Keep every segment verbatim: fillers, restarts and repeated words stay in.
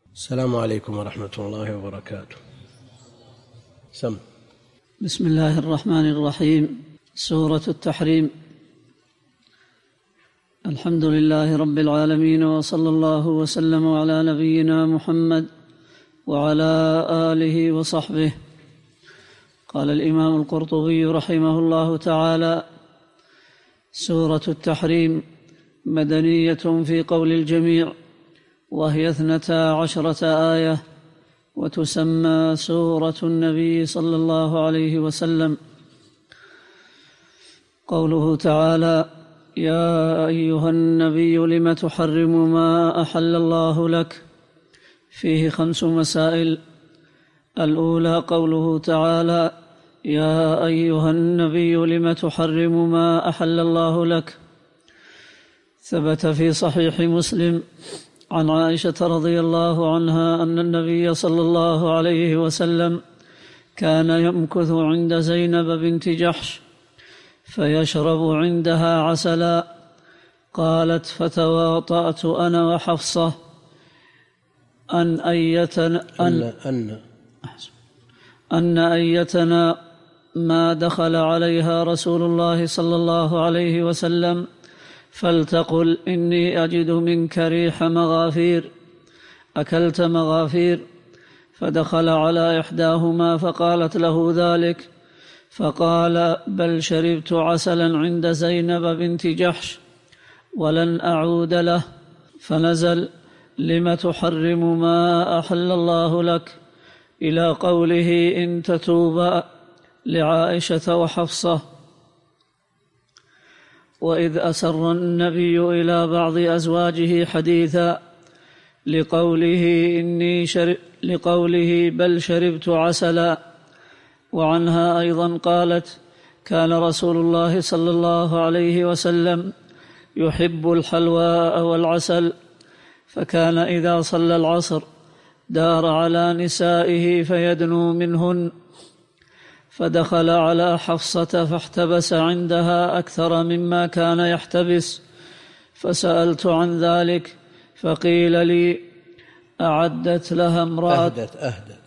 السلام عليكم ورحمة الله وبركاته. سم. بسم الله الرحمن الرحيم. سورة التحريم. الحمد لله رب العالمين، وصلى الله وسلم على نبينا محمد وعلى آله وصحبه. قال الإمام القرطبي رحمه الله تعالى: سورة التحريم مدنية في قول الجميع، وهي اثنتا عشرة آية، وتسمى سورة النبي صلى الله عليه وسلم. قوله تعالى: يا أيها النبي لم تحرم ما أحل الله لك، فيه خمس مسائل. الأولى قوله تعالى: يا أيها النبي لم تحرم ما أحل الله لك. ثبت في صحيح مسلم عن عائشة رضي الله عنها أن النبي صلى الله عليه وسلم كان يمكث عند زينب بنت جحش فيشرب عندها عسلا. قالت: فتواطأت أنا وحفصة أن أيتنا أن, أن, أن أيتنا ما دخل عليها رسول الله صلى الله عليه وسلم فلتقل: إني أجد منك ريح مغافير، أكلت مغافير؟ فدخل على إحداهما فقالت له ذلك، فقال: بل شربت عسلا عند زينب بنت جحش ولن أعود له. فنزل: لم تحرم ما أحل الله لك، إلى قوله: إن تتوبا، لعائشة وحفصة. وإذ أسر النبي إلى بعض أزواجه حديثا، لقوله إني شر... لقوله بل شربت عسلا. وعنها أيضا قالت: كان رسول الله صلى الله عليه وسلم يحب الحلواء والعسل، فكان إذا صلى العصر دار على نسائه فيدنو منهن. فدخل على حفصة فاحتبس عندها أكثر مما كان يحتبس، فسألت عن ذلك فقيل لي: أعدت لها امرأة أهدت, أهدت,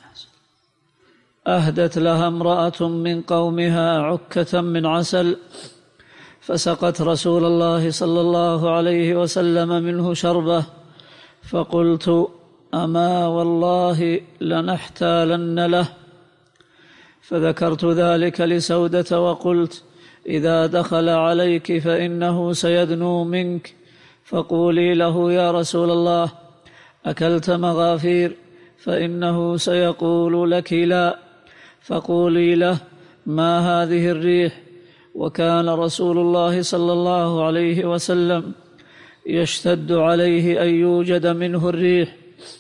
أهدت لها امرأة من قومها عكة من عسل، فسقت رسول الله صلى الله عليه وسلم منه شربة. فقلت: أما والله لنحتالن له. فذكرت ذلك لسودة وقلت: إذا دخل عليك فإنه سيدنو منك، فقولي له: يا رسول الله، أكلت مغافير؟ فإنه سيقول لك لا. فقولي له: ما هذه الريح؟ وكان رسول الله صلى الله عليه وسلم يشتد عليه أن يوجد منه الريح،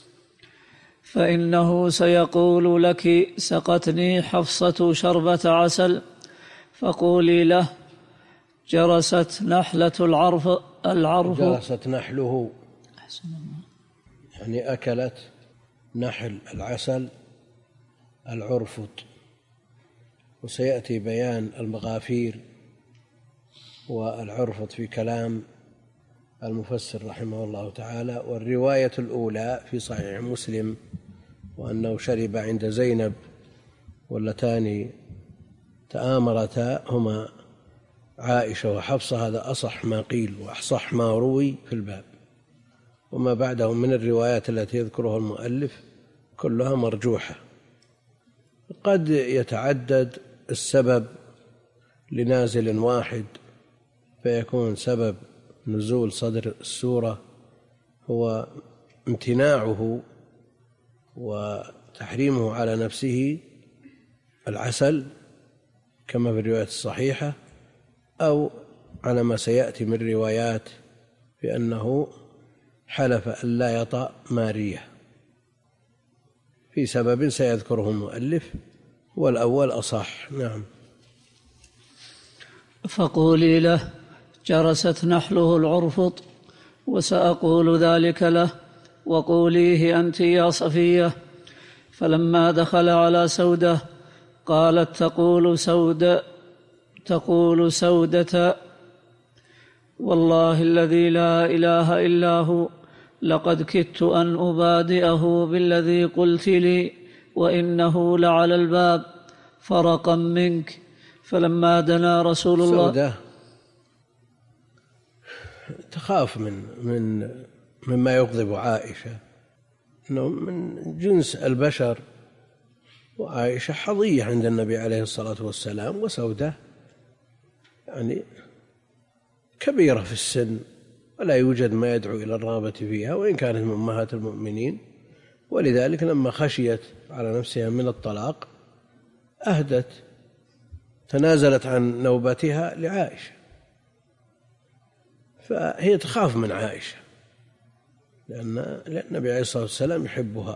فإنه سيقول لك: سقتني حفصة شربة عسل. فقولي له: جرست نحلة العرف العرف جرست نحله، يعني أكلت نحل العسل العرفط. وسيأتي بيان المغافير والعرفط في كلام المفسر رحمه الله تعالى. والرواية الأولى في صحيح مسلم وأنه شرب عند زينب، واللتان تآمرتا هما عائشة وحفصة، هذا أصح ما قيل وأصح ما روي في الباب. وما بعده من الروايات التي يذكرها المؤلف كلها مرجوحة. قد يتعدد السبب لنازل واحد، فيكون سبب نزول صدر السورة هو امتناعه وتحريمه على نفسه العسل كما في الروايات الصحيحة، أو على ما سيأتي من روايات بأنه حلف أن لا يطأ مارية في سبب سيذكره المؤلف، والأول أصح. نعم. فقولي له: جرست نحله العرفط، وسأقول ذلك له، وقوليه أنت يا صفية. فلما دخل على سودة قالت تقول سودة تقول سودة: والله الذي لا إله إلا هو لقد كدت أن أبادئه بالذي قلت لي وإنه لعلى الباب فرقا منك. فلما دنا رسول الله سودة تخاف من من مما يغضب عائشة، إنه من جنس البشر، وعائشة حظية عند النبي عليه الصلاة والسلام، وسودة يعني كبيرة في السن ولا يوجد ما يدعو إلى الرغبة فيها، وإن كانت من أمهات المؤمنين. ولذلك لما خشيت على نفسها من الطلاق أهدت، تنازلت عن نوبتها لعائشة، فهي تخاف من عائشة لأن النبي عليه الصلاة والسلام يحبها،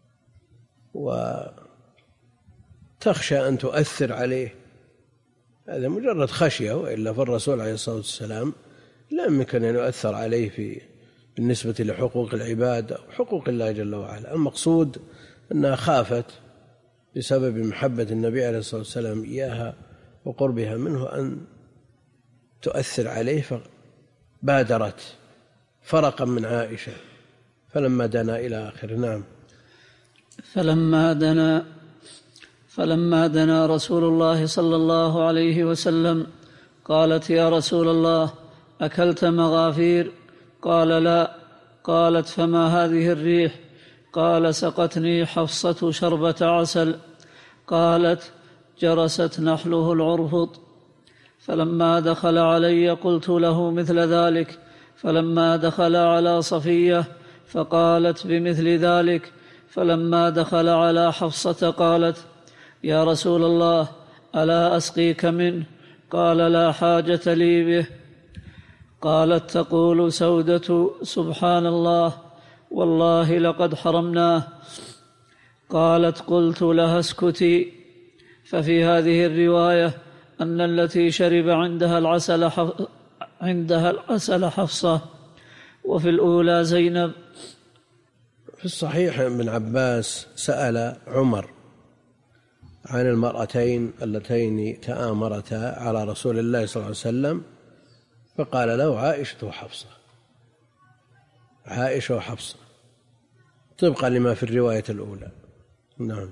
وتخشى أن تؤثر عليه. هذا مجرد خشية، وإلا فالرسول عليه الصلاة والسلام لا يمكن أن يؤثر عليه في بالنسبة لحقوق العباد أو حقوق الله جل وعلا. المقصود أنها خافت بسبب محبة النبي عليه الصلاة والسلام إياها وقربها منه أن تؤثر عليه، فبادرت فرقا من عائشة فلما دنا إلى آخر. نعم. فلما دنا فلما دنا رسول الله صلى الله عليه وسلم قالت: يا رسول الله، أكلت مغافير؟ قال: لا. قالت: فما هذه الريح؟ قال: سقتني حفصة شربة عسل. قالت: جرست نحله العرفط. فلما دخل علي قلت له مثل ذلك، فلما دخل على صفية فقالت بمثل ذلك، فلما دخل على حفصة قالت: يا رسول الله، ألا أسقيك منه؟ قال: لا حاجة لي به. قالت تقول سودة: سبحان الله، والله لقد حرمناه. قالت: قلت لها: اسكتي. ففي هذه الرواية أن التي شرب عندها العسل حف... عندها العسل حفصة، وفي الأولى زينب. في الصحيح ابن عباس سأل عمر عن المرأتين اللتين تآمرتا على رسول الله صلى الله عليه وسلم، فقال له: عائشة وحفصة، عائشة وحفصة، طبقا لما في الرواية الأولى. نعم.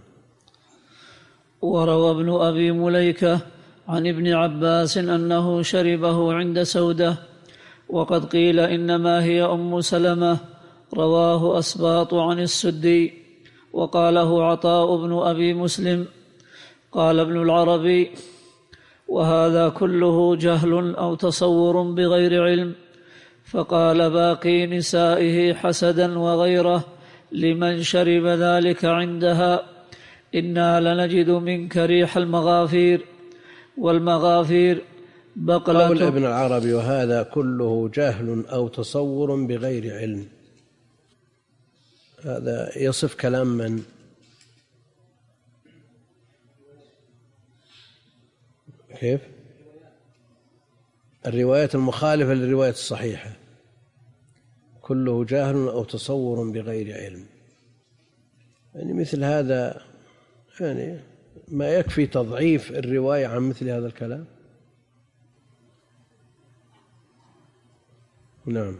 وروى ابن أبي مليكة عن ابن عباس أنه شربه عند سودة، وقد قيل إنما هي أم سلمة. رواه أسباط عن السدي، وقاله عطاء بن أبي مسلم. قال ابن العربي: وهذا كله جهل أو تصور بغير علم. فقال باقي نسائه حسدا وغيره لمن شرب ذلك عندها: إنا لنجد منك ريح المغافير، والمغافير بقلة. قول ابن العربي: وهذا كله جهل أو تصور بغير علم، هذا يصف كلام من؟ كيف؟ الروايات المخالفة للرواية الصحيحة، كله جاهل أو تصور بغير علم. يعني مثل هذا يعني ما يكفي تضعيف الرواية عن مثل هذا الكلام. نعم.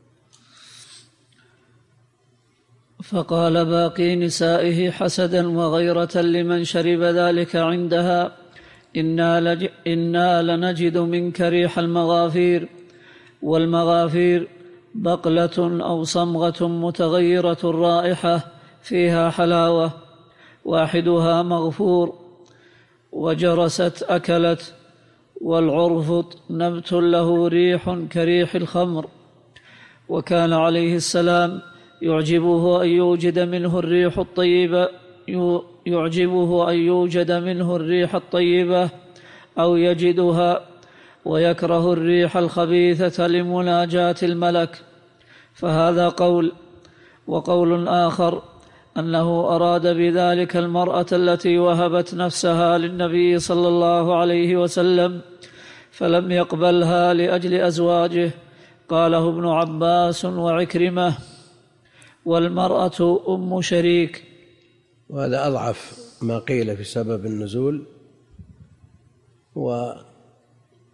فقال باقي نسائه حسدا وغيرة لمن شرب ذلك عندها: إنا, لج... إنا لنجد منك ريح المغافير، والمغافير بقلة أو صمغة متغيرة الرائحة فيها حلاوة، واحدها مغفور، وجرست أكلت، والعرفط نبت له ريح كريح الخمر. وكان عليه السلام يعجبه أن يوجد منه الريح الطيبة يعجبه أن يوجد منه الريح الطيبة أو يجدها، ويكره الريح الخبيثة لمناجاة الملك. فهذا قول. وقول آخر أنه أراد بذلك المرأة التي وهبت نفسها للنبي صلى الله عليه وسلم فلم يقبلها لأجل أزواجه، قاله ابن عباس وعكرمة. والمرأة أم شريك. وهذا أضعف ما قيل في سبب النزول،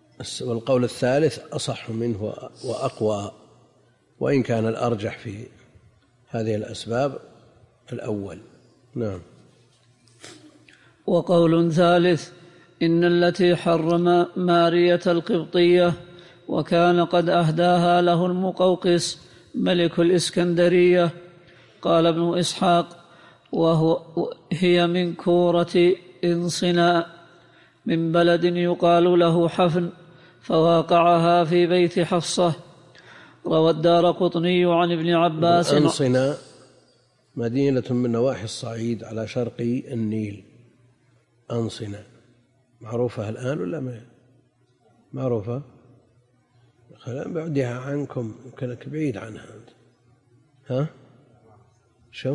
والقول الثالث أصح منه وأقوى، وإن كان الأرجح في هذه الأسباب الأول. نعم. وقول ثالث: إن التي حرم مارية القبطية وكان قد أهداها له المقوقس ملك الإسكندرية. قال ابن إسحاق: وهو هي من كورة انصناء من بلد يقال له حفن، فواقعها في بيت حفصة. روى الدارقطني عن ابن عباس. انصناء مدينة من نواحي الصعيد على شرقي النيل. انصناء معروفة الآن ولا ما معروفة؟ خلينا بعدها عنكم، يمكنك بعيد عنها. ها شو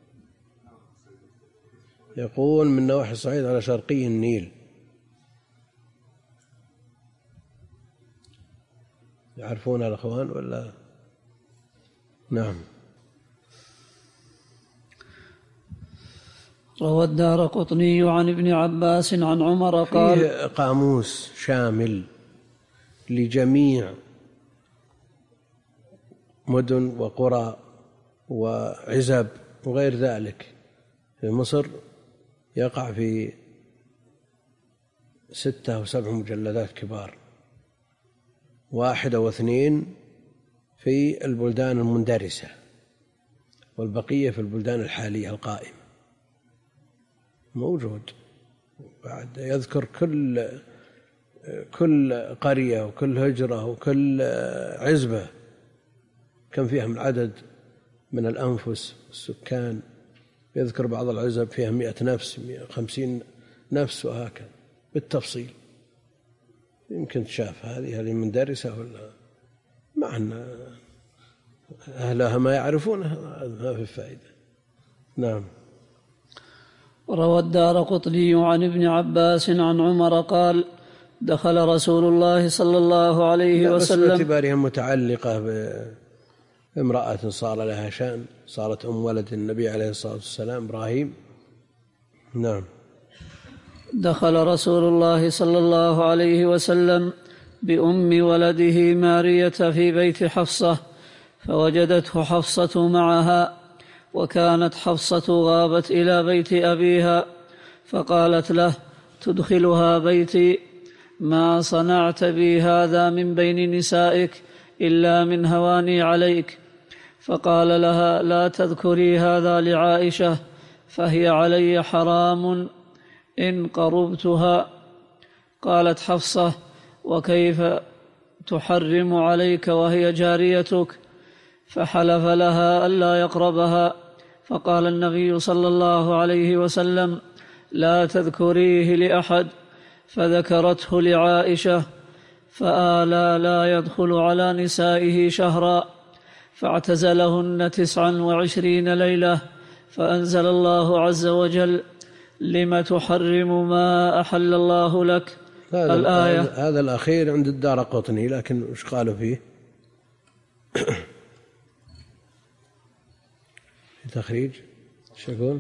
يقول؟ من نواحي الصعيد على شرقي النيل. يعرفونها الأخوان ولا؟ نعم. روى الدارقطني عن ابن عباس عن عمر قال: فيه قاموس شامل لجميع مدن وقرى وعزب وغير ذلك في مصر، يقع في ستة أو سبع مجلدات كبار، واحد أو اثنين في البلدان المندرسة والبقية في البلدان الحالية القائمة. موجود بعد يذكر كل كل قرية وكل هجرة وكل عزبة كم فيها من عدد من الأنفس السكان. يذكر بعض العزب فيها مئة نفس، مئة وخمسين نفس، وهكذا بالتفصيل. يمكن تشاف هذه هذه مندرسة ولا معنا أهلها ما يعرفونها، ما في فائدة. نعم. روى الدارقطني عن ابن عباس عن عمر قال: دخل رسول الله صلى الله عليه وسلم. بس باعتبارها متعلقة بامرأة صار لها شأن، صارت أم ولد النبي عليه الصلاة والسلام إبراهيم. نعم. دخل رسول الله صلى الله عليه وسلم بأم ولده مارية في بيت حفصة، فوجدته حفصة معها، وكانت حفصة غابت إلى بيت أبيها، فقالت له: تدخلها بيتي؟ ما صنعت بي هذا من بين نسائك إلا من هواني عليك. فقال لها: لا تذكري هذا لعائشة، فهي علي حرام إن قربتها. قالت حفصة: وكيف تحرم عليك وهي جاريتك؟ فحلف لها ألا يقربها. فقال النبي صلى الله عليه وسلم: لا تذكريه لأحد. فذكرته لعائشة، فآلى لا يدخل على نسائه شهرا، فاعتزلهن تسعا وعشرين ليلة، فأنزل الله عز وجل: لم تحرم ما أحل الله لك. هذا الآية. هذا الأخير عند الدارقطني، لكن وش قالوا فيه؟ تخريج ايش يقول؟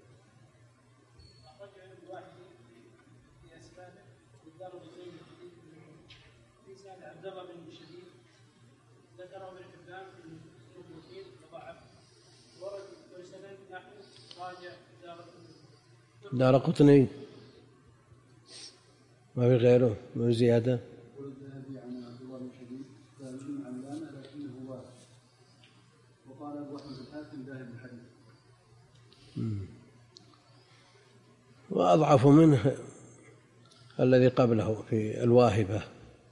دارقطني ما في غيره، ما في زيادة. وأضعف منه الذي قبله في الواهبة.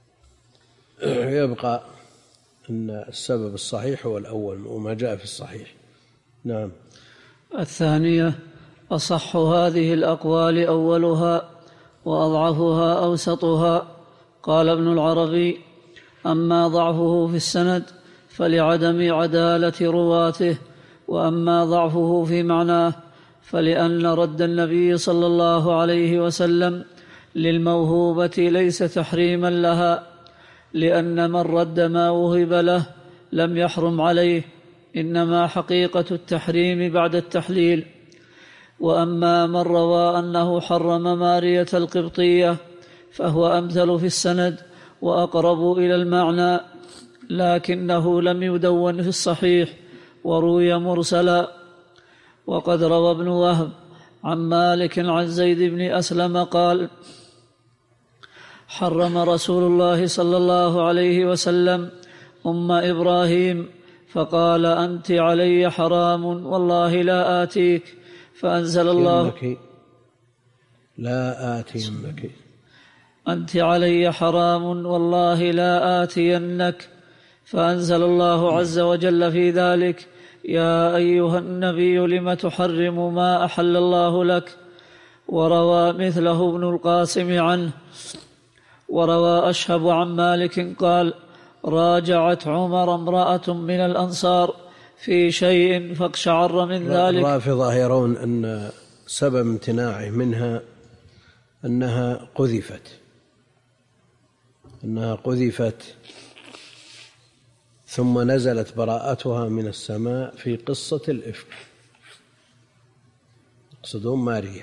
يبقى أن السبب الصحيح هو الأول وما جاء في الصحيح. نعم. الثانية: أصح هذه الأقوال أولها، وأضعفها أوسطها. قال ابن العربي: أما ضعفه في السند فلعدم عدالة رواته، وأما ضعفه في معناه فلأن رد النبي صلى الله عليه وسلم للموهوبة ليس تحريما لها، لأن من رد ما وهب له لم يحرم عليه، إنما حقيقة التحريم بعد التحليل. وأما من روى أنه حرم مارية القبطية فهو أمثل في السند وأقرب إلى المعنى، لكنه لم يدون في الصحيح، وروي مرسلا. وقد روى ابن وهب عن مالك عن زيد بن أسلم قال: حرم رسول الله صلى الله عليه وسلم أم إبراهيم فقال: أنت علي حرام والله لا آتيك، فأنزل الله: لا آتينك أنت علي حرام والله لا آتينك، فأنزل الله عز وجل في ذلك: يا أيها النبي لم تحرم ما أحل الله لك. وروى مثله ابن القاسم عنه. وروى أشهب عن مالك قال: راجعت عمر امرأة من الأنصار في شيء فاقشعر من ذلك. الرافضة يرون أن سبب امتناعه منها أنها قذفت أنها قذفت ثم نزلت براءتها من السماء في قصة الإفك، يقصدون ماريا.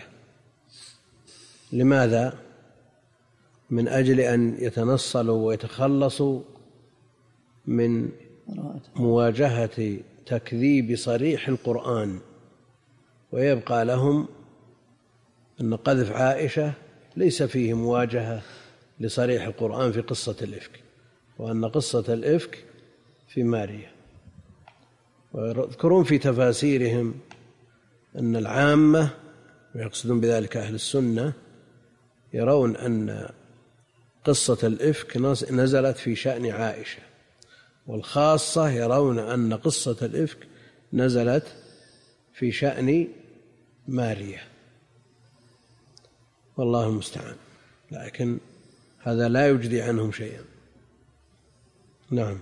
لماذا؟ من أجل أن يتنصلوا ويتخلصوا من مواجهة تكذيب صريح القرآن، ويبقى لهم أن قذف عائشة ليس فيه مواجهة لصريح القرآن في قصة الإفك، وأن قصة الإفك في ماريا. ويذكرون في تفاسيرهم أن العامة، ويقصدون بذلك أهل السنة، يرون أن قصة الإفك نزلت في شأن عائشة، والخاصة يرون أن قصة الإفك نزلت في شأن ماريا، والله المستعان. لكن هذا لا يجدي عنهم شيئا. نعم.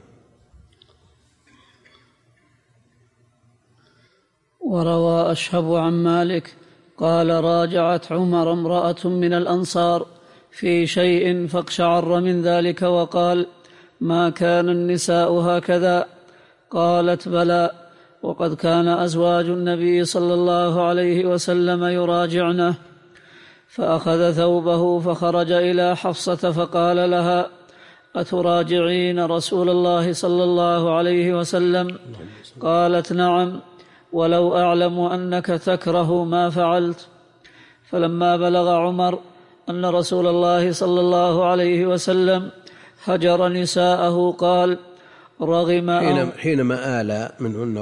وروى أشهب عن مالك قال: راجعت عمر امرأة من الأنصار في شيء فاقشعر من ذلك وقال: ما كان النساء هكذا؟ قالت: بلى، وقد كان أزواج النبي صلى الله عليه وسلم يراجعنه. فأخذ ثوبه فخرج إلى حفصة فقال لها: أتراجعين رسول الله صلى الله عليه وسلم؟ قالت: نعم، ولو أعلم أنك تكره ما فعلت. فلما بلغ عمر أن رسول الله صلى الله عليه وسلم هجر نساءه قال: رغم حينما آل منهن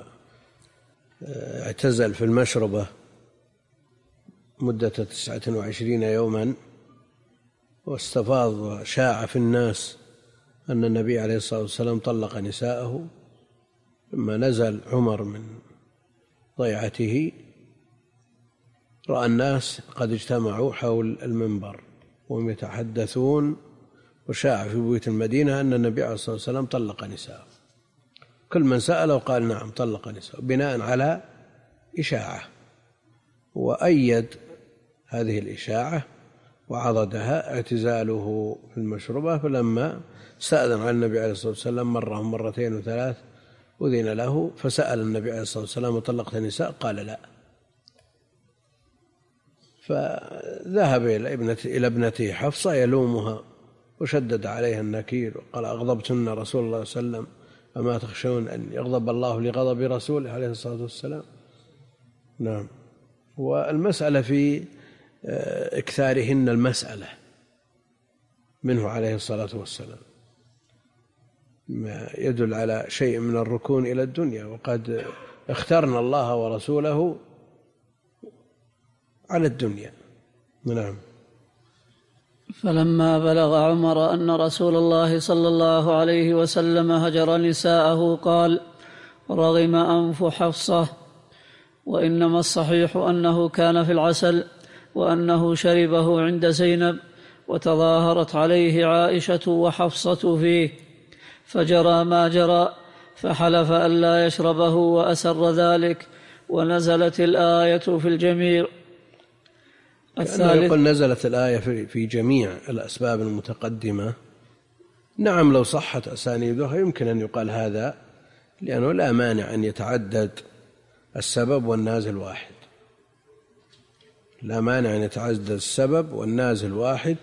واعتزل في المشربة مدة تسعة وعشرين يوما، واستفاض وشاع في الناس أن النبي عليه الصلاة والسلام طلق نساءه، لما نزل عمر من ضيعته رأى الناس قد اجتمعوا حول المنبر وهم يتحدثون، وشاع في بيوت المدينة أن النبي عليه الصلاة والسلام طلق نساءه. كل من سأله قال: نعم طلق نساءه، بناء على إشاعة. وأيد هذه الإشاعة وعضدها اعتزاله في المشربة. فلما سأل عن النبي عليه الصلاة والسلام مرة مرتين وثلاث أذن له، فسأل النبي عليه الصلاة والسلام: طلقت النساء؟ قال: لا. فذهب إلى ابنته حفصة يلومها وشدد عليها النكير وقال: أغضبتن رسول الله صلى الله عليه وسلم، أما تخشون أن يغضب الله لغضب رسوله عليه الصلاة والسلام؟ نعم. والمسألة في إكثارهن المسألة منه عليه الصلاة والسلام ما يدل على شيء من الركون إلى الدنيا، وقد اخترنا الله ورسوله على الدنيا. نعم. فلما بلغ عمر أن رسول الله صلى الله عليه وسلم هجر نساءه قال: رغم أنف حفصة. وإنما الصحيح أنه كان في العسل، وأنه شربه عند زينب، وتظاهرت عليه عائشة وحفصة فيه، فجرى ما جرى، فحلف ألا يشربه وأسر ذلك، ونزلت الآية في الجميع. الثالث يقول نزلت الآية في جميع الأسباب المتقدمة. نعم، لو صحت أسانيدها يمكن أن يقال هذا، لأنه لا مانع أن يتعدد السبب والنازل واحد، لا مانع أن يتعدد السبب والنازل واحد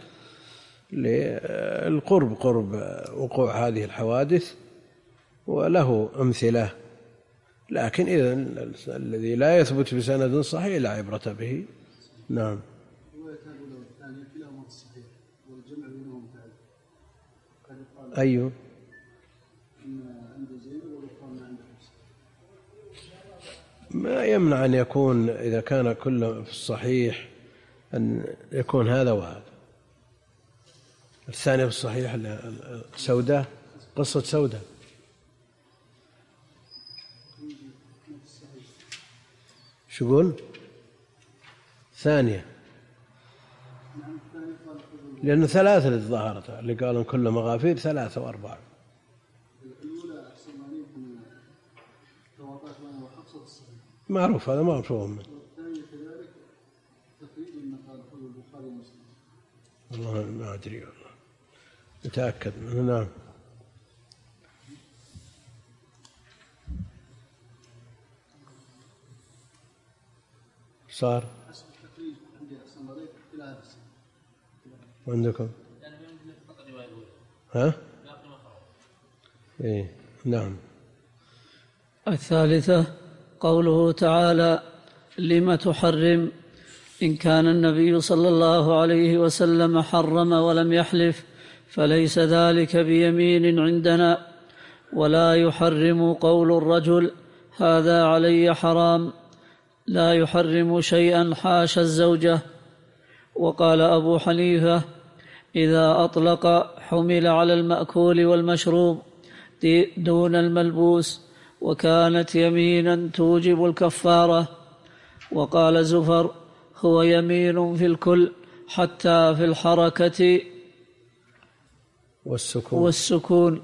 للقرب قرب وقوع هذه الحوادث. وله أمثلة لكن إذا الذي لا يثبت بسند صحيح لا عبرة به. نعم. أيوه. ما يمنع أن يكون إذا كان كله في الصحيح أن يكون هذا وهذا. الثانية في الصحيح سوداء، قصة سوداء. شو يقول؟ ثانية، لأنه ثلاثة اللي ظهرت، اللي قالوا كل مغافير ثلاثة وأربعة. معروف هذا، معروف. والله ما أدري، والله متأكد منه. نعم. صار عندكم ها؟ إيه. نعم. الثالثة قوله تعالى: لم تحرم، إن كان النبي صلى الله عليه وسلم حرم ولم يحلف فليس ذلك بيمين عندنا، ولا يحرم قول الرجل هذا علي حرام، لا يحرم شيئا حاشا الزوجة. وقال أبو حنيفة: إذا أطلق حمل على المأكول والمشروب دون الملبوس، وكانت يمينا توجب الكفارة. وقال زفر: هو يمين في الكل حتى في الحركة والسكون, والسكون.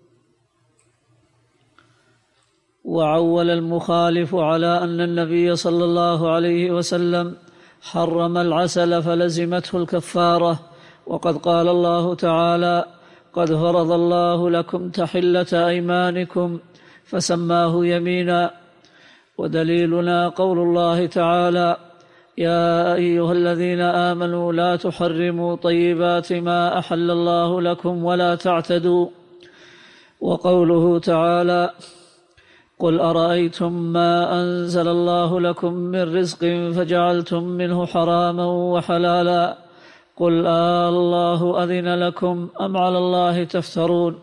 وعول المخالف على أن النبي صلى الله عليه وسلم حرم العسل فلزمته الكفارة، وقد قال الله تعالى: قد فرض الله لكم تحلة أيمانكم، فسماه يمينا. ودليلنا قول الله تعالى: يا أيها الذين آمنوا لا تحرموا طيبات ما أحل الله لكم ولا تعتدوا. وقوله تعالى: قل أرأيتم ما أنزل الله لكم من رزق فجعلتم منه حراما وحلالا، قل آه الله أذن لكم أم على الله تفترون.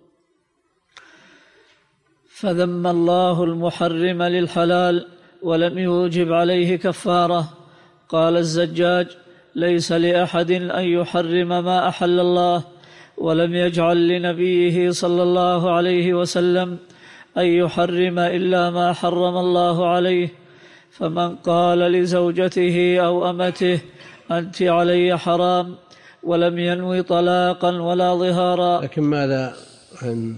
فذم الله المحرم للحلال ولم يوجب عليه كفارة. قال الزجاج: ليس لأحد أن يحرم ما أحل الله، ولم يجعل لنبيه صلى الله عليه وسلم أن يحرم إلا ما حرم الله عليه. فمن قال لزوجته أو أمته أنت علي حرام ولم ينوي طلاقا ولا ظهارا. لكن ماذا عن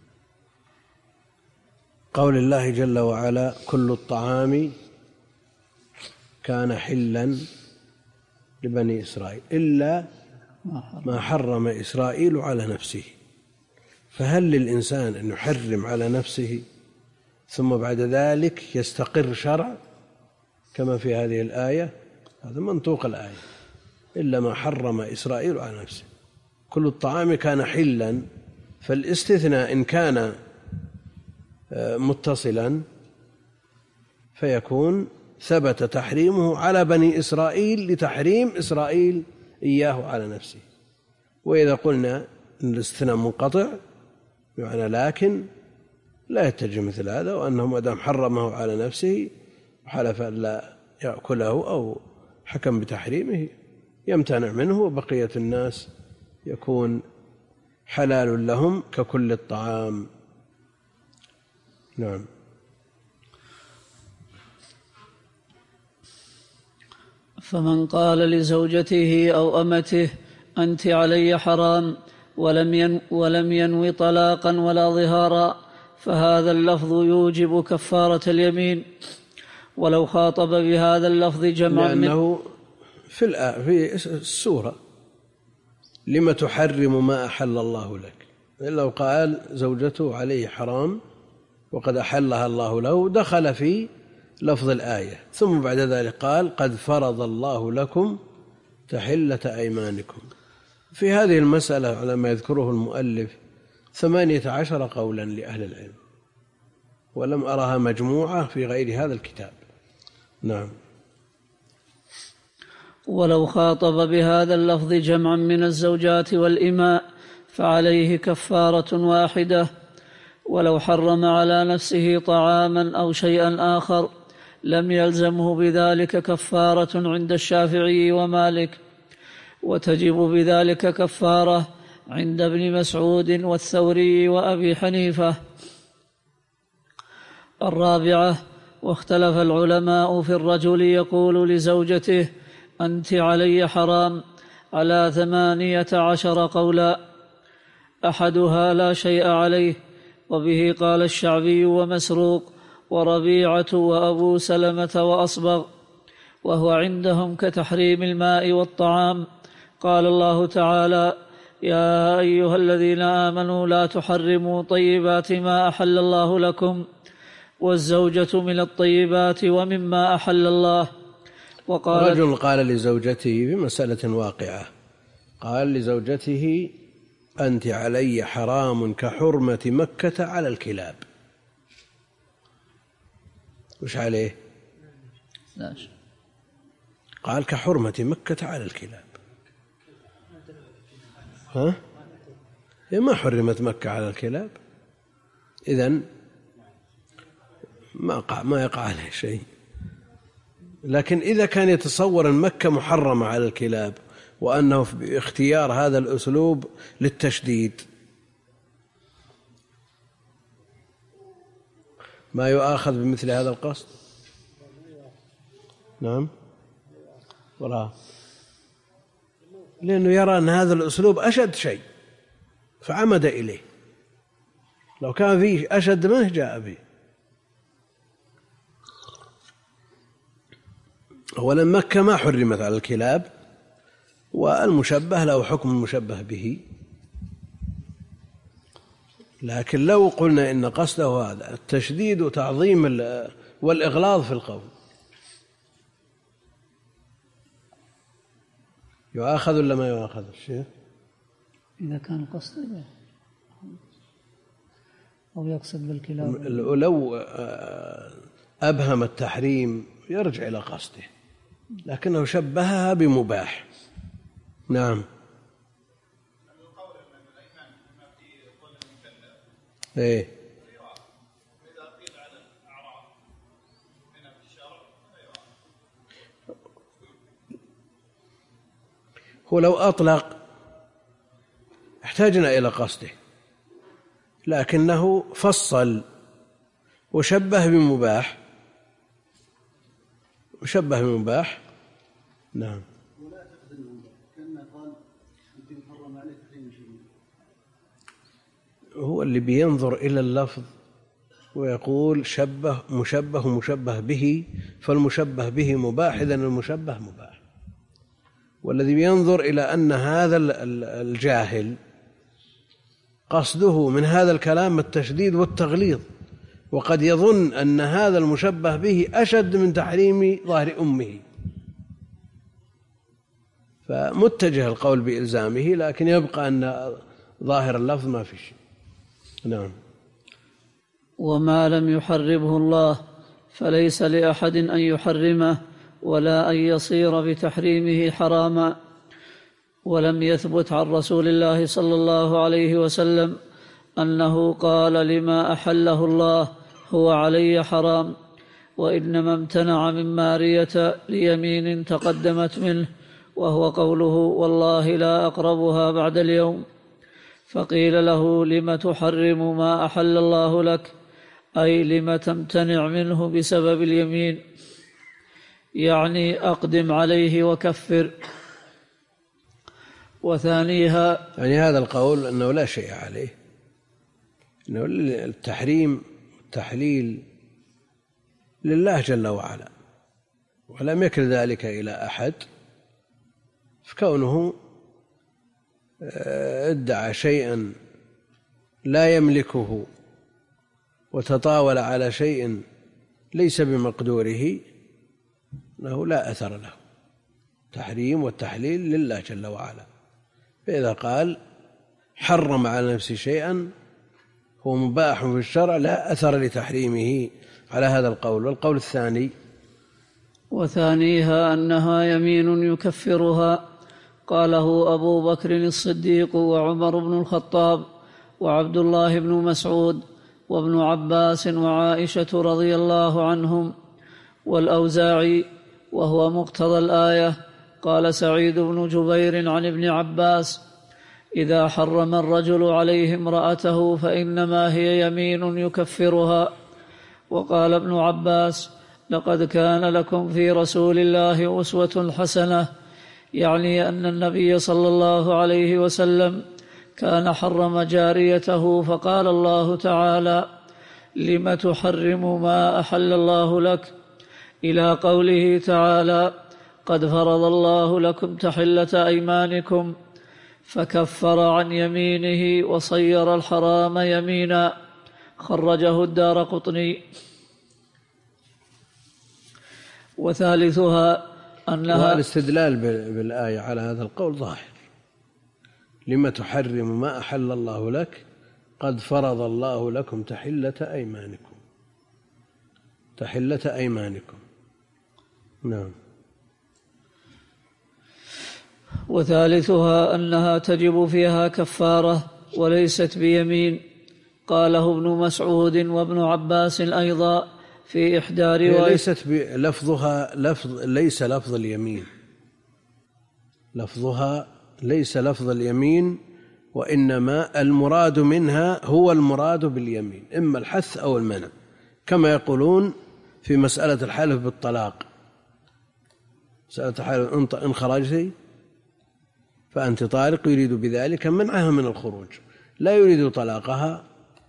قول الله جل وعلا: كل الطعام كان حلا لبني إسرائيل إلا ما حرم إسرائيل على نفسه. فهل للإنسان أن يحرم على نفسه ثم بعد ذلك يستقر شرع كما في هذه الآية؟ هذا منطوق الآية: إلا ما حرم إسرائيل على نفسه. كل الطعام كان حلا، فالاستثناء إن كان متصلا فيكون ثبت تحريمه على بني إسرائيل لتحريم إسرائيل إياه على نفسه. وإذا قلنا أن الاستثناء منقطع يعني لكن لا يتجه مثل هذا، وأنه ما دام حرمه على نفسه وحلف أن لا يأكله أو حكم بتحريمه يمتنع منه، وبقية الناس يكون حلال لهم ككل الطعام. نعم. فمن قال لزوجته أو أمته أنت علي حرام ولم ين ولم ينوي طلاقا ولا ظهارا فهذا اللفظ يوجب كفارة اليمين، ولو خاطب بهذا اللفظ جمعا لأنه في في السورة: لم تحرم ما أحل الله لك. لو قال زوجته عليه حرام وقد أحلها الله له دخل في لفظ الآية، ثم بعد ذلك قال: قد فرض الله لكم تحلة أيمانكم. في هذه المسألة على ما يذكره المؤلف ثمانية عشر قولا لأهل العلم، ولم أرها مجموعة في غير هذا الكتاب. نعم. ولو خاطب بهذا اللفظ جمعا من الزوجات والإماء فعليه كفارة واحدة، ولو حرم على نفسه طعاما أو شيئا آخر لم يلزمه بذلك كفارة عند الشافعي ومالك، وتجب بذلك كفارة عند ابن مسعود والثوري وأبي حنيفة. الرابعة: واختلف العلماء في الرجل يقول لزوجته أنت علي حرام على ثمانية عشر قولا، أحدها لا شيء عليه، وبه قال الشعبي ومسروق وربيعة وأبو سلمة وأصبغ، وهو عندهم كتحريم الماء والطعام. قال الله تعالى: يا أيها الذين آمنوا لا تحرموا طيبات ما أحل الله لكم، والزوجة من الطيبات ومما أحل الله. وقال رجل قال لزوجته بمسألة واقعة، قال لزوجته أنت علي حرام كحرمة مكة على الكلاب. وش عليه؟ لا. قال كحرمة مكة على الكلاب. ها؟ ما حرمت مكة على الكلاب، إذن ما قع ما يقع عليه شيء. لكن إذا كان يتصور أن مكة محرمة على الكلاب وأنه باختيار هذا الأسلوب للتشديد ما يؤاخذ بمثل هذا القصد. نعم، ولا لأنه يرى أن هذا الأسلوب أشد شيء فعمد إليه، لو كان فيه أشد منه جاء به. أولا مكة ما حرمت على الكلاب، والمشبه له حكم المشبه به. لكن لو قلنا إن قصده هذا التشديد وتعظيم والإغلاظ في القول يؤاخذ ولا ما يؤاخذ الشيخ؟ إذا كان قصده أو يقصد بالكلاب، لو أبهم التحريم يرجع إلى قصده، لكنه شبهها بمباح. نعم. إيه. هو لو أطلق احتاجنا إلى قصده، لكنه فصل وشبه بمباح وشبه بمباح. نعم. هو اللي بينظر إلى اللفظ ويقول شبه مشبه مشبه به، فالمشبه به مباح، إذن المشبه مباح. والذي بينظر إلى أن هذا الجاهل قصده من هذا الكلام التشديد والتغليظ، وقد يظن أن هذا المشبه به أشد من تحريم ظهر أمه، فمتجه القول بإلزامه، لكن يبقى أن ظاهر اللفظ ما في شيء. نعم. وما لم يحرمه الله فليس لأحد أن يحرمه ولا أن يصير بتحريمه حراما. ولم يثبت عن رسول الله صلى الله عليه وسلم أنه قال لما أحله الله هو علي حرام، وإنما امتنع من مارية ليمين تقدمت منه، وهو قوله والله لا أقربها بعد اليوم. فقيل له لم تحرم ما أحل الله لك، أي لم تمتنع منه بسبب اليمين، يعني أقدم عليه وكفر. وثانيها يعني هذا القول أنه لا شيء عليه، أنه التحريم والتحليل لله جل وعلا، ولم يكل ذلك إلى أحد، فكونه ادعى شيئا لا يملكه وتطاول على شيء ليس بمقدوره أنه لا أثر له. تحريم والتحليل لله جل وعلا، فإذا قال حرم على نفسه شيئا هو مباح في الشرع لا أثر لتحريمه على هذا القول. والقول الثاني وثانيها أنها يمين يكفرها، قاله أبو بكر الصديق وعمر بن الخطاب وعبد الله بن مسعود وابن عباس وعائشة رضي الله عنهم والأوزاعي، وهو مقتضى الآية. قال سعيد بن جبير عن ابن عباس: إذا حرم الرجل عليه امرأته فإنما هي يمين يكفرها. وقال ابن عباس: لقد كان لكم في رسول الله أسوة حسنة، يعني أن النبي صلى الله عليه وسلم كان حرم جاريته، فقال الله تعالى: لم تحرم ما أحل الله لك، إلى قوله تعالى: قد فرض الله لكم تحلة أيمانكم، فكفر عن يمينه وصير الحرام يمينا. خرجه الدارقطني. وثالثها أنها والاستدلال بالآية على هذا القول ظاهر: لم تحرم ما أحل الله لك، قد فرض الله لكم تحلة أيمانكم. تحلة أيمانكم. نعم. وثالثها أنها تجب فيها كفارة وليست بيمين، قاله ابن مسعود وابن عباس أيضا في إحدى روايات. ليست لفظها لفظ ليس لفظ اليمين، لفظها ليس لفظ اليمين، وإنما المراد منها هو المراد باليمين، إما الحث أو المنع، كما يقولون في مسألة الحلف بالطلاق. مسألة الحلف: إن خرجت فأنت طالق، يريد بذلك منعها من الخروج، لا يريد طلاقها،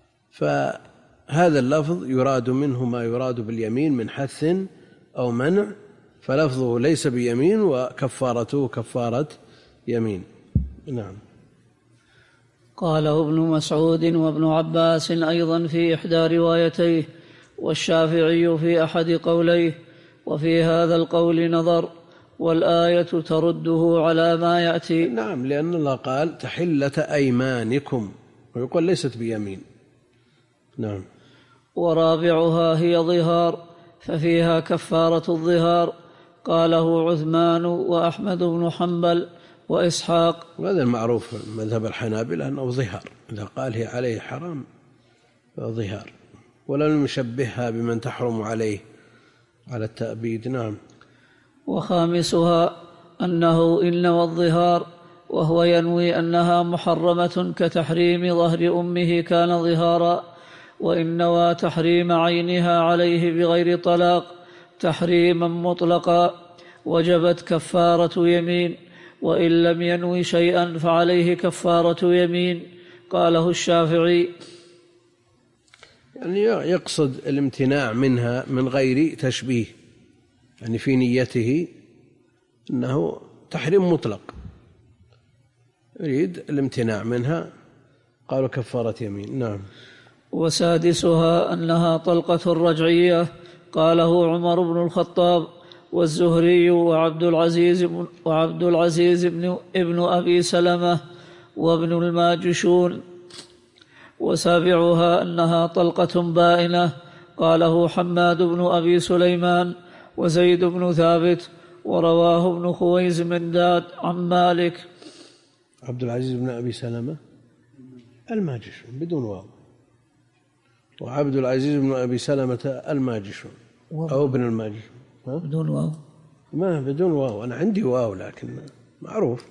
فهذا اللفظ يراد منه ما يراد باليمين من حث أو منع، فلفظه ليس بيمين وكفارته كفارة يمين. نعم. قاله ابن مسعود وابن عباس أيضا في إحدى روايتيه، والشافعي في أحد قوليه، وفي هذا القول نظر، والآية ترده على ما يأتي. نعم، لأن الله قال تحلة أيمانكم، ويقول ليست بيمين. نعم. ورابعها هي ظهار، ففيها كفارة الظهار، قاله عثمان وأحمد بن حنبل وإسحاق. وهذا المعروف مذهب الحنابلة أنه ظهار، إذا قال هي عليه حرام فظهار، ولم يشبهها بمن تحرم عليه على التأبيد. نعم. وخامسها أنه إن والظهار، وهو ينوي أنها محرمة كتحريم ظهر أمه كان ظهارا، وإن نوى تحريم عينها عليه بغير طلاق تحريما مطلقا وجبت كفارة يمين، وإن لم ينوي شيئا فعليه كفارة يمين، قاله الشافعي. يعني يقصد الامتناع منها من غير تشبيه، يعني في نيته أنه تحريم مطلق، يريد الامتناع منها، قالوا كفارة يمين. نعم. وسادسها أنها طلقة رجعية، قاله عمر بن الخطاب والزهري وعبد العزيز بن وعبد العزيز بن ابن أبي سلمة وابن الماجشون. وسابعها أنها طلقة بائنة، قاله حماد بن أبي سليمان وزيد بن ثابت، ورواه ابن خويز منداد عن مالك. عبد العزيز بن أبي سلمة الماجشون بدون واو، وعبد العزيز بن أبي سلمة الماجشون أو ابن الماجشون بدون واو. ما بدون واو، أنا عندي واو لكن معروف.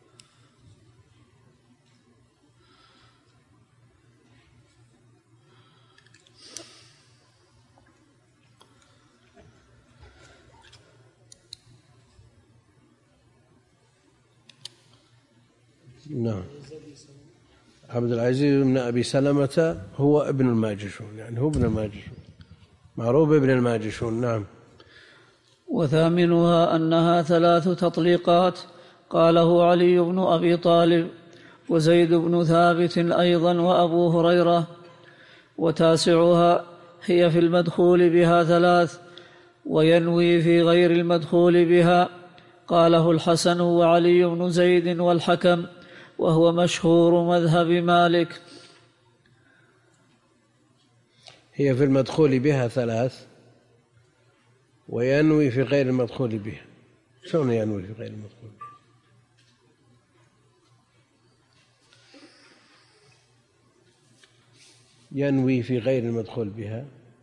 نعم. عبد العزيز بن أبي سلمة هو ابن الماجشون، يعني هو ابن الماجشون، معروف ابن الماجشون. نعم. وثامنها أنها ثلاث تطليقات، قاله علي بن أبي طالب وزيد بن ثابت أيضا وأبو هريرة. وتاسعها هي في المدخول بها ثلاث، وينوي في غير المدخول بها، قاله الحسن وعلي بن زيد والحكم، وهو مشهور مذهب مالك. هي في المدخول بها ثلاث، وينوي في غير المدخول بها. شلون ينوي في غير المدخول بها؟ ينوي في غير المدخول بها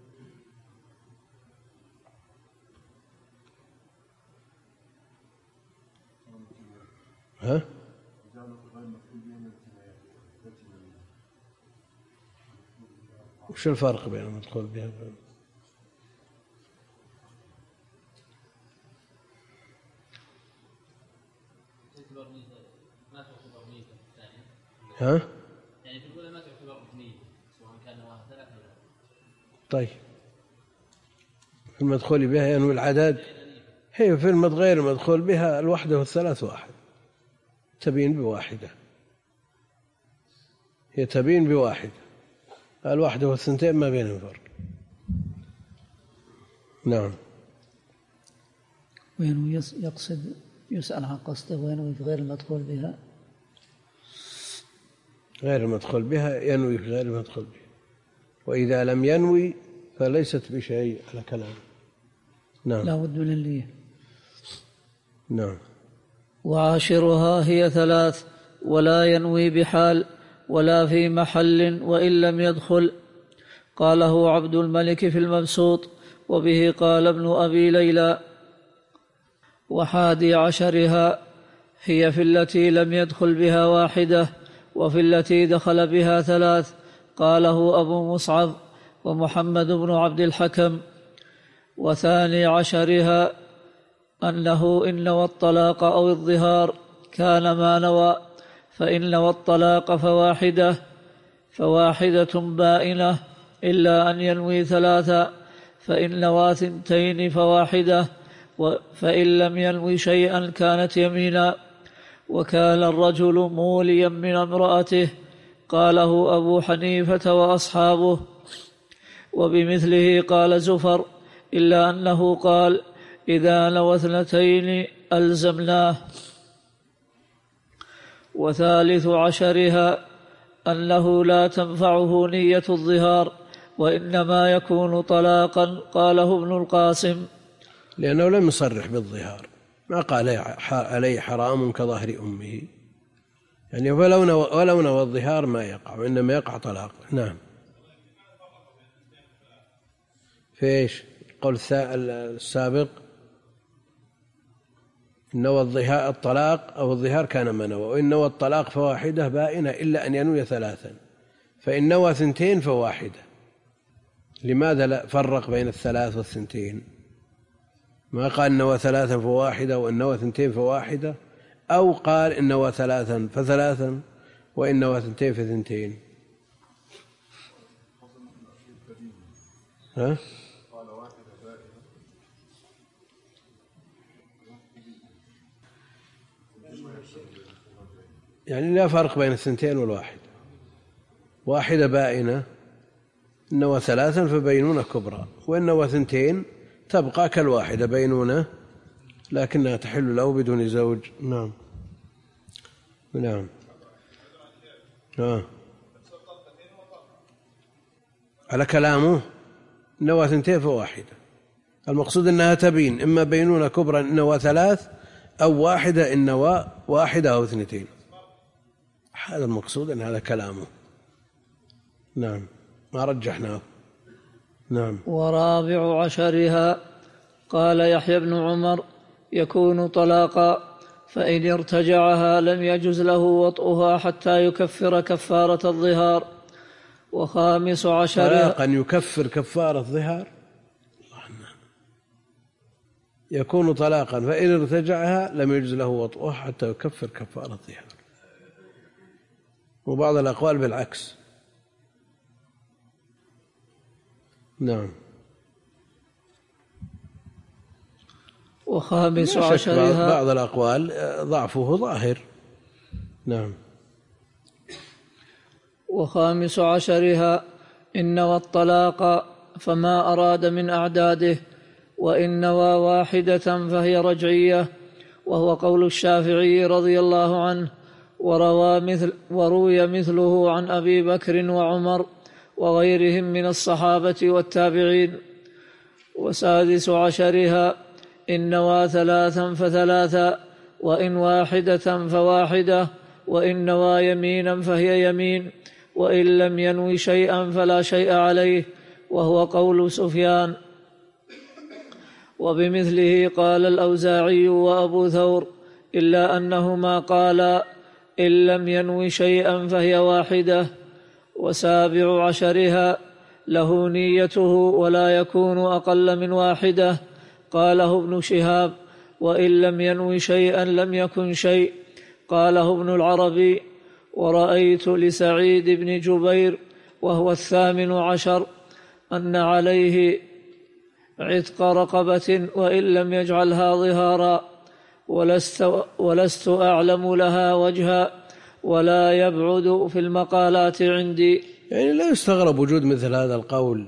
ها؟ وش الفرق بين المدخول بها؟ ها؟ يعني في الأولى ما تعتبر ركنية سواء كان واحد ثلاثة ولا. طيب في المدخول بها ينوي العدد. هي في غير المدخول بها الوحدة والثلاث واحد، تبين بواحدة، هي تبين بواحدة. الوحدة والثنتين ما بينهم فرق. نعم. وينوي يقصد، يسأل عن قصده وينوي في غير المدخول بها. غير المدخول بها ينوي في غير المدخول بها، وإذا لم ينوي فليست بشيء على كلام. نعم. لا بد من النية. نعم. وعاشرها هي ثلاث، ولا ينوي بحال ولا في محل وإن لم يدخل. قاله عبد الملك في المبسوط، وبه قال ابن أبي ليلى. وحادي عشرها هي في التي لم يدخل بها واحدة، وفي التي دخل بها ثلاث. قاله أبو مصعب ومحمد بن عبد الحكم. وثاني عشرها أنه إن نوى الطلاق أو الظهار كان ما نوى، فإن نوى الطلاق فواحدة فواحدة بائنة، إلا أن ينوي ثلاثة، فإن نوى ثنتين فواحدة، فإن لم ينوي شيئا كانت يمينا. وكان الرجل موليا من امرأته. قاله أبو حنيفة وأصحابه. وبمثله قال زفر، إلا أنه قال إذا نوى اثنتين ألزمناه. وثالث عشرها أنه لا تنفعه نية الظهار، وإنما يكون طلاقا. قاله ابن القاسم، لأنه لم يصرح بالظهار، ما قال عليه حرام كظهر أمه، يعني ولو نوى, ولو نوى الظهار ما يقع، وإنما يقع طلاق. نعم. في إيش قول السابق؟ إن نوى الظهار الطلاق أو الظهار كان ما نوى، وإن نوى الطلاق فواحدة بائنة إلا أن ينوي ثلاثا، فإن نوى ثنتين فواحدة. لماذا لا فرق بين الثلاث والثنتين؟ ما قال إن نوى ثلاثا فواحدة وإن نوى ثنتين فواحدة، أو قال إن نوى ثلاثا فثلاثا وإن نوى ثنتين فثنتين. ها؟ يعني لا فرق بين الثنتين والواحد. واحدة بائنة، إن نوى ثلاثا فبينونة كبرى، وإن نوى ثنتين تبقى كالواحدة بينونة لكنها تحل له بدون زوج. نعم. نعم. آه. على كلامه نوى ثنتين فواحدة، المقصود أنها تبين إما بينونة كبرى إن نوى ثلاث، أو واحدة إن نوى واحدة أو اثنتين. هذا المقصود، أن هذا كلامه. نعم، ما رجحناه. نعم. ورابع عشرها قال يحيى بن عمر يكون طلاقا، فإن ارتجعها لم يجز له وطئها حتى يكفر كفارة الظهار. وخامس عشرها طلاقا يكفر كفارة الظهار، يكون طلاقا فإن ارتجعها لم يجز له وطئها حتى يكفر كفارة الظهار. وبعض الأقوال بالعكس. نعم. وخامس عشرها بعض الأقوال ضعفه ظاهر. نعم. وخامس عشرها إن نوى الطلاق فما أراد من أعداده، وإن نوى واحدة فهي رجعية، وهو قول الشافعي رضي الله عنه. وروى مثل وروي مثله عن أبي بكر وعمر وغيرهم من الصحابة والتابعين. وسادس عشرها إن نوى ثلاثا فثلاثا، وإن واحدة فواحدة، وإن نوى يمينا فهي يمين، وإن لم ينوي شيئا فلا شيء عليه، وهو قول سفيان. وبمثله قال الأوزاعي وأبو ثور، إلا أنهما قالا إن لم ينوي شيئا فهي واحدة. وسابع عشرها له نيته ولا يكون أقل من واحدة، قاله ابن شهاب. وإن لم ينوي شيئا لم يكن شيء، قاله ابن العربي. ورأيت لسعيد بن جبير وهو الثامن عشر أن عليه عتق رقبة وإن لم يجعلها ظهارا، ولست, ولست أعلم لها وجها، ولا يبعد في المقالات عندي. يعني لا يستغرب وجود مثل هذا القول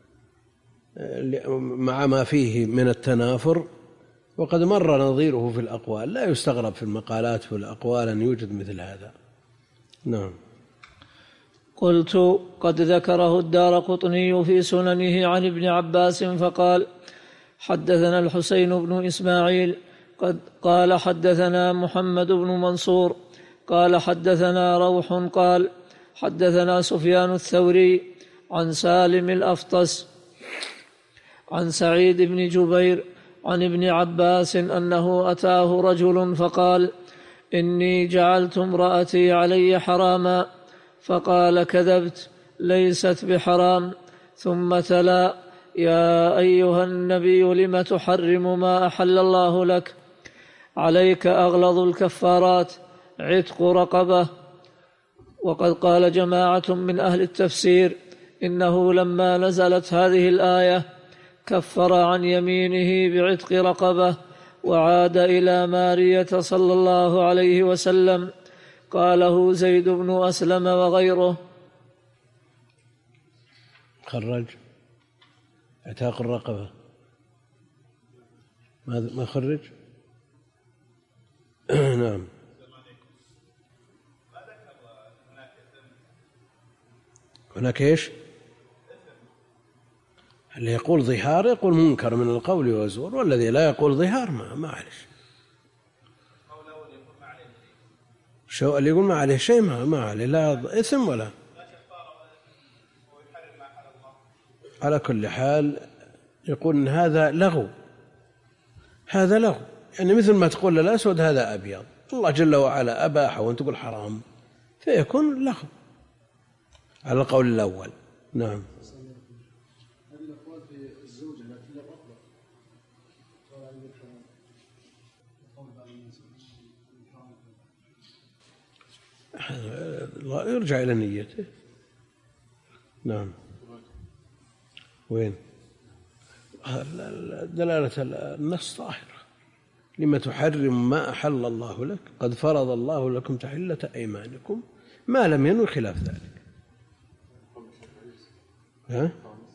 مع ما فيه من التنافر، وقد مر نظيره في الأقوال. لا يستغرب في المقالات في الأقوال أن يوجد مثل هذا. نعم. قلت قد ذكره الدارقطني في سننه عن ابن عباس فقال حدثنا الحسين بن إسماعيل قد قال حدثنا محمد بن منصور قال حدثنا روح قال حدثنا سفيان الثوري عن سالم الأفطس عن سعيد بن جبير عن ابن عباس أنه أتاه رجل فقال إني جعلت امرأتي علي حراما، فقال كذبت ليست بحرام، ثم تلا يا أيها النبي لم تحرم ما أحل الله لك، عليك أغلظ الكفارات عتق رقبة. وقد قال جماعة من أهل التفسير إنه لما نزلت هذه الآية كفر عن يمينه بعتق رقبة وعاد إلى مارية صلى الله عليه وسلم. قاله زيد بن أسلم وغيره. خرج اعتاق الرقبة ما خرج. نعم. هناك ايش؟ اللي يقول ظهار يقول منكر من القول وزور، والذي لا يقول ظهار ما معلش. شو اللي يقول ما عليه شيء ما, ما عليه لا إثم ولا. على كل حال يقول إن هذا لغو، هذا لغو، يعني مثل ما تقول الأسود هذا أبيض، الله جل وعلا أباحه وأنت تقول حرام، فيكون لغو على القول الأول. نعم. يرجع إلى نيته. نعم. وين دلالة النص ظاهرة، لما تحرم ما أحل الله لك قد فرض الله لكم تحلة أيمانكم ما لم ينوي خلاف ذلك. ها؟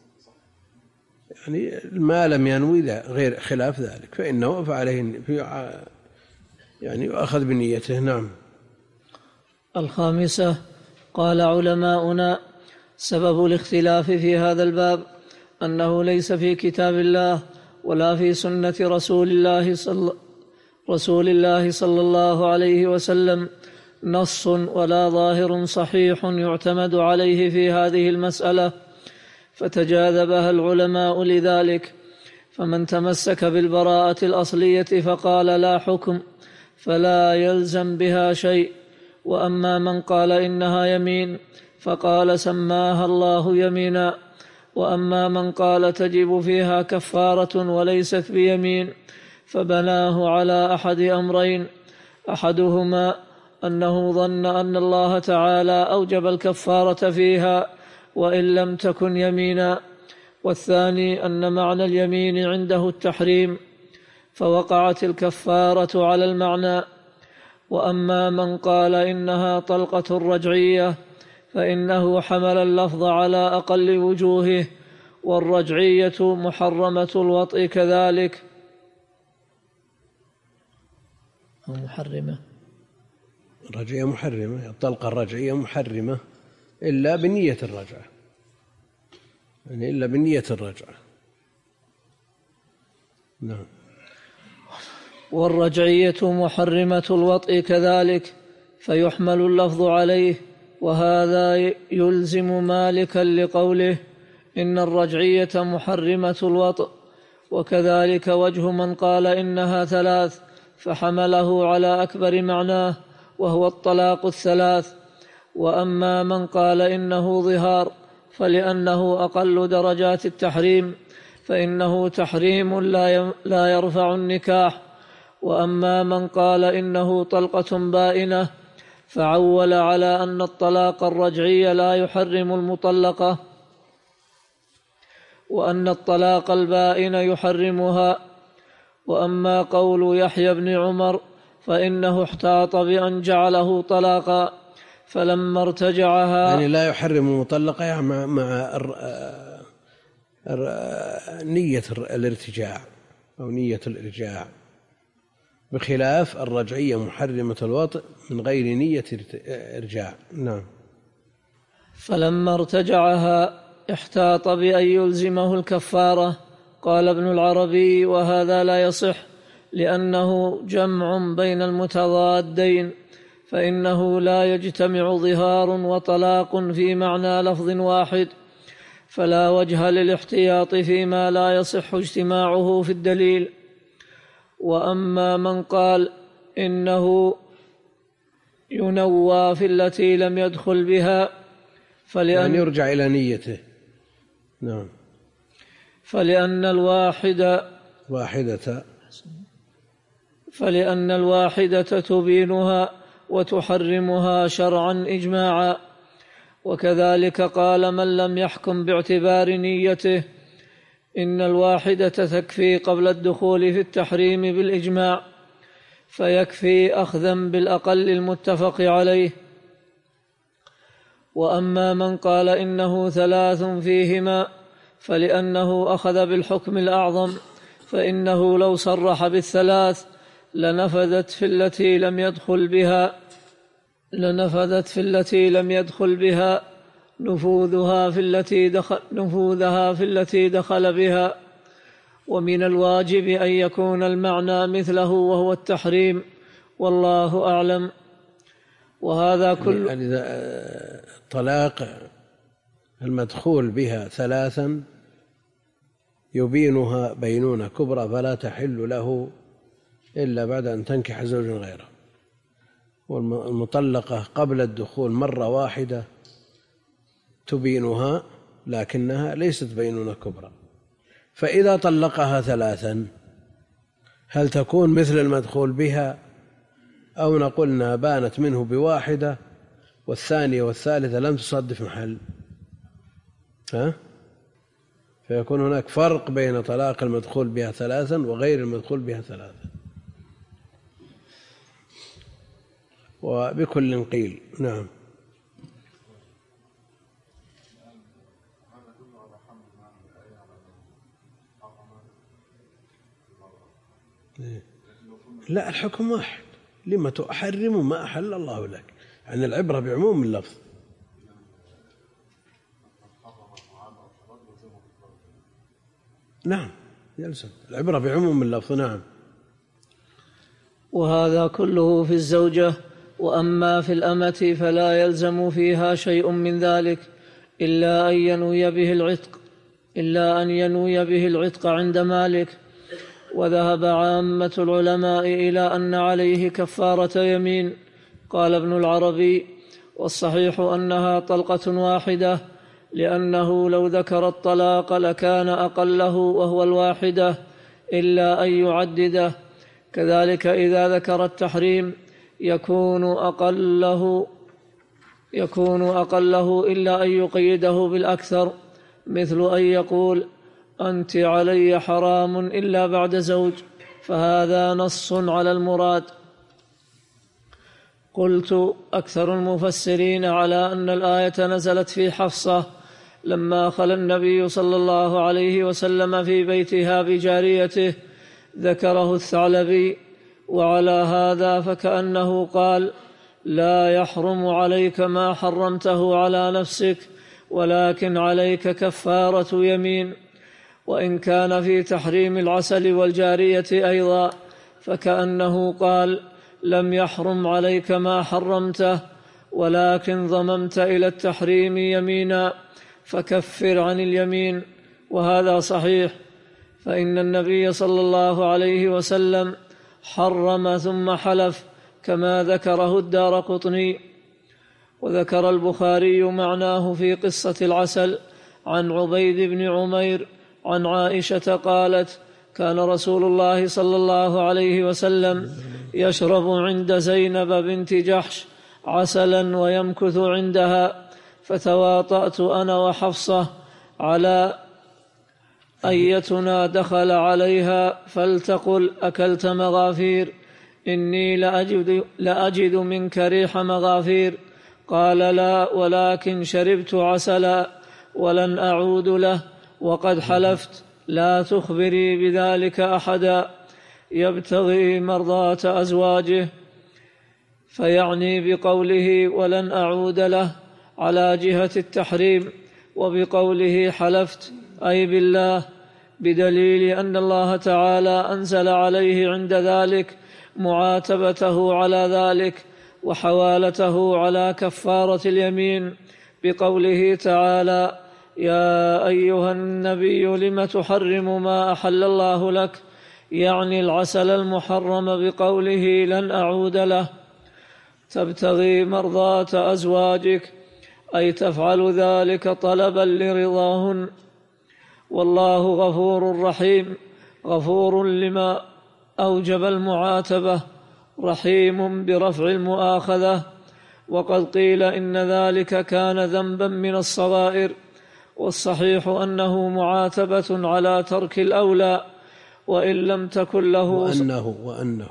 يعني ما لم ينوي غير خلاف ذلك فإنه فعليه يعني يؤخذ بنيته. نعم. الخامسة قال علماؤنا سبب الاختلاف في هذا الباب أنه ليس في كتاب الله ولا في سنة رسول الله صلى, رسول الله صلى الله عليه وسلم نص ولا ظاهر صحيح يعتمد عليه في هذه المسألة، فتجاذبها العلماء لذلك. فمن تمسك بالبراءة الأصلية فقال لا حكم فلا يلزم بها شيء، وأما من قال إنها يمين فقال سماها الله يمينا، وأما من قال تجب فيها كفارة وليست بيمين فبناه على أحد أمرين، أحدهما أنه ظن أن الله تعالى أوجب الكفارة فيها وإن لم تكن يمينا، والثاني أن معنى اليمين عنده التحريم فوقعت الكفارة على المعنى. وأما من قال إنها طلقة رجعية فإنه حمل اللفظ على أقل وجوهه، والرجعية محرمة الوطء كذلك أو محرمة. الرجعية محرمة، الطلقة الرجعية محرمة إلا بنية الرجعة، يعني إلا بنية الرجعة. نعم. والرجعية محرمة الوطء كذلك، فيحمل اللفظ عليه، وهذا يلزم مالكا لقوله إن الرجعية محرمة الوطء، وكذلك وجه من قال إنها ثلاث فحمله على أكبر معناه وهو الطلاق الثلاث. وأما من قال إنه ظهار فلأنه أقل درجات التحريم فإنه تحريم لا يرفع النكاح. وأما من قال إنه طلقة بائنة فعول على أن الطلاق الرجعي لا يحرم المطلقة، وأن الطلاق البائن يحرمها. وأما قول يحيى بن عمر فإنه احتاط بأن جعله طلاقا، فلما ارتجعها يعني لا يحرم المطلقة يعني مع, مع نية الارتجاع أو نية الإرجاع، بخلاف الرجعية محرمة الوطء من غير نية إرجاع. نعم. فلما ارتجعها احتاط بأن يلزمه الكفارة. قال ابن العربي وهذا لا يصح لأنه جمع بين المتضادين، فإنه لا يجتمع ظهار وطلاق في معنى لفظ واحد، فلا وجه للاحتياط فيما لا يصح اجتماعه في الدليل. وأما من قال إنه ينوى في التي لم يدخل بها فلأن يعني يرجع إلى نيته. نعم. فلأن الواحدة واحدة فلأن الواحدة تبينها وتحرمها شرعا إجماعا. وكذلك قال من لم يحكم باعتبار نيته إن الواحدة تكفي قبل الدخول في التحريم بالإجماع، فيكفي أخذا بالأقل المتفق عليه. وأما من قال إنه ثلاث فيهما فلأنه أخذ بالحكم الأعظم، فإنه لو صرح بالثلاث لنفذت في التي لم يدخل بها لنفذت في التي لم يدخل بها نفوذها في التي دخل نفوذها في التي دخل بها. ومن الواجب أن يكون المعنى مثله وهو التحريم، والله أعلم. وهذا كل طلاق المدخول بها ثلاثا يبينها بينونة كبرى فلا تحل له إلا بعد أن تنكح زوجا غيره، والمطلقة قبل الدخول مرة واحدة تبينها لكنها ليست بينونة كبرى، فإذا طلقها ثلاثا هل تكون مثل المدخول بها أو نقولنا بانت منه بواحدة والثانية والثالثة لم تصدف محل؟ ها؟ فيكون هناك فرق بين طلاق المدخول بها ثلاثا وغير المدخول بها ثلاثا، وبكل قيل. نعم. لا، الحكم واحد، لما تحرم ما أحل الله لك، يعني العبرة بعموم اللفظ. نعم يلزم العبرة بعموم اللفظ. نعم. وهذا كله في الزوجة. وأما في الأمة فلا يلزم فيها شيء من ذلك إلا أن ينوي به العتق إلا أن ينوي به العتق عند مالك. وذهب عامة العلماء إلى أن عليه كفارة يمين. قال ابن العربي والصحيح أنها طلقة واحدة، لأنه لو ذكر الطلاق لكان أقله وهو الواحدة إلا أن يعدده. كذلك إذا ذكر التحريم يكون أقله يكون أقله إلا أن يقيده بالأكثر، مثل أن يقول أنت علي حرام إلا بعد زوج، فهذا نص على المراد. قلت أكثر المفسرين على أن الآية نزلت في حفصة لما خلى النبي صلى الله عليه وسلم في بيتها بجاريته، ذكره الثعلبي. وعلى هذا فكأنه قال لا يحرم عليك ما حرمته على نفسك، ولكن عليك كفارة يمين. وإن كان في تحريم العسل والجارية أيضا فكأنه قال: لم يحرم عليك ما حرمته، ولكن ضممت إلى التحريم يمينا فكفر عن اليمين. وهذا صحيح، فإن النبي صلى الله عليه وسلم حرم ثم حلف كما ذكره الدارقطني. وذكر البخاري معناه في قصة العسل عن عبيد بن عمير عن عائشة قالت: كان رسول الله صلى الله عليه وسلم يشرب عند زينب بنت جحش عسلا ويمكث عندها، فتواطأت أنا وحفصة على أيتنا دخل عليها فلتقل: أكلت مغافير؟ إني لأجد, لأجد منك ريح مغافير. قال: لا، ولكن شربت عسلا ولن أعود له، وقد حلفت لا تخبري بذلك أحدا، يبتغي مرضاة أزواجه. فيعني بقوله ولن أعود له على جهة التحريم، وبقوله حلفت أي بالله، بدليل أن الله تعالى أنزل عليه عند ذلك معاتبته على ذلك وحوالته على كفارة اليمين بقوله تعالى: يا أيها النبي لم تحرم ما أحل الله لك، يعني العسل المحرم بقوله لن أعود له. تبتغي مرضاة أزواجك، أي تفعل ذلك طلبا لرضاهن. والله غفور رحيم، غفور لما أوجب المعاتبة، رحيم برفع المؤاخذة. وقد قيل إن ذلك كان ذنبا من الصغائر، والصحيح أنه معاتبة على ترك الأولى، وإن لم تكن له وأنه, وأنه,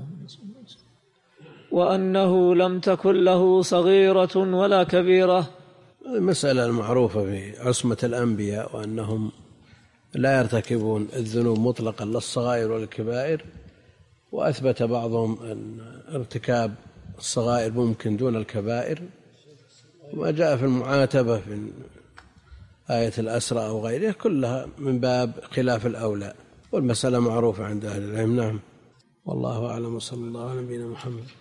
وأنه لم تكن له صغيرة ولا كبيرة. المسألة المعروفة في عصمة الأنبياء وأنهم لا يرتكبون الذنوب مطلقا لا الصغائر ولا الكبائر، وأثبت بعضهم أن ارتكاب الصغائر ممكن دون الكبائر، وما جاء في المعاتبة في آية الأسرى أو غيرها كلها من باب خلاف الأولى، والمسألة معروفة عند أهل العلم. نعم، والله أعلم، صلى الله على نبينا محمد.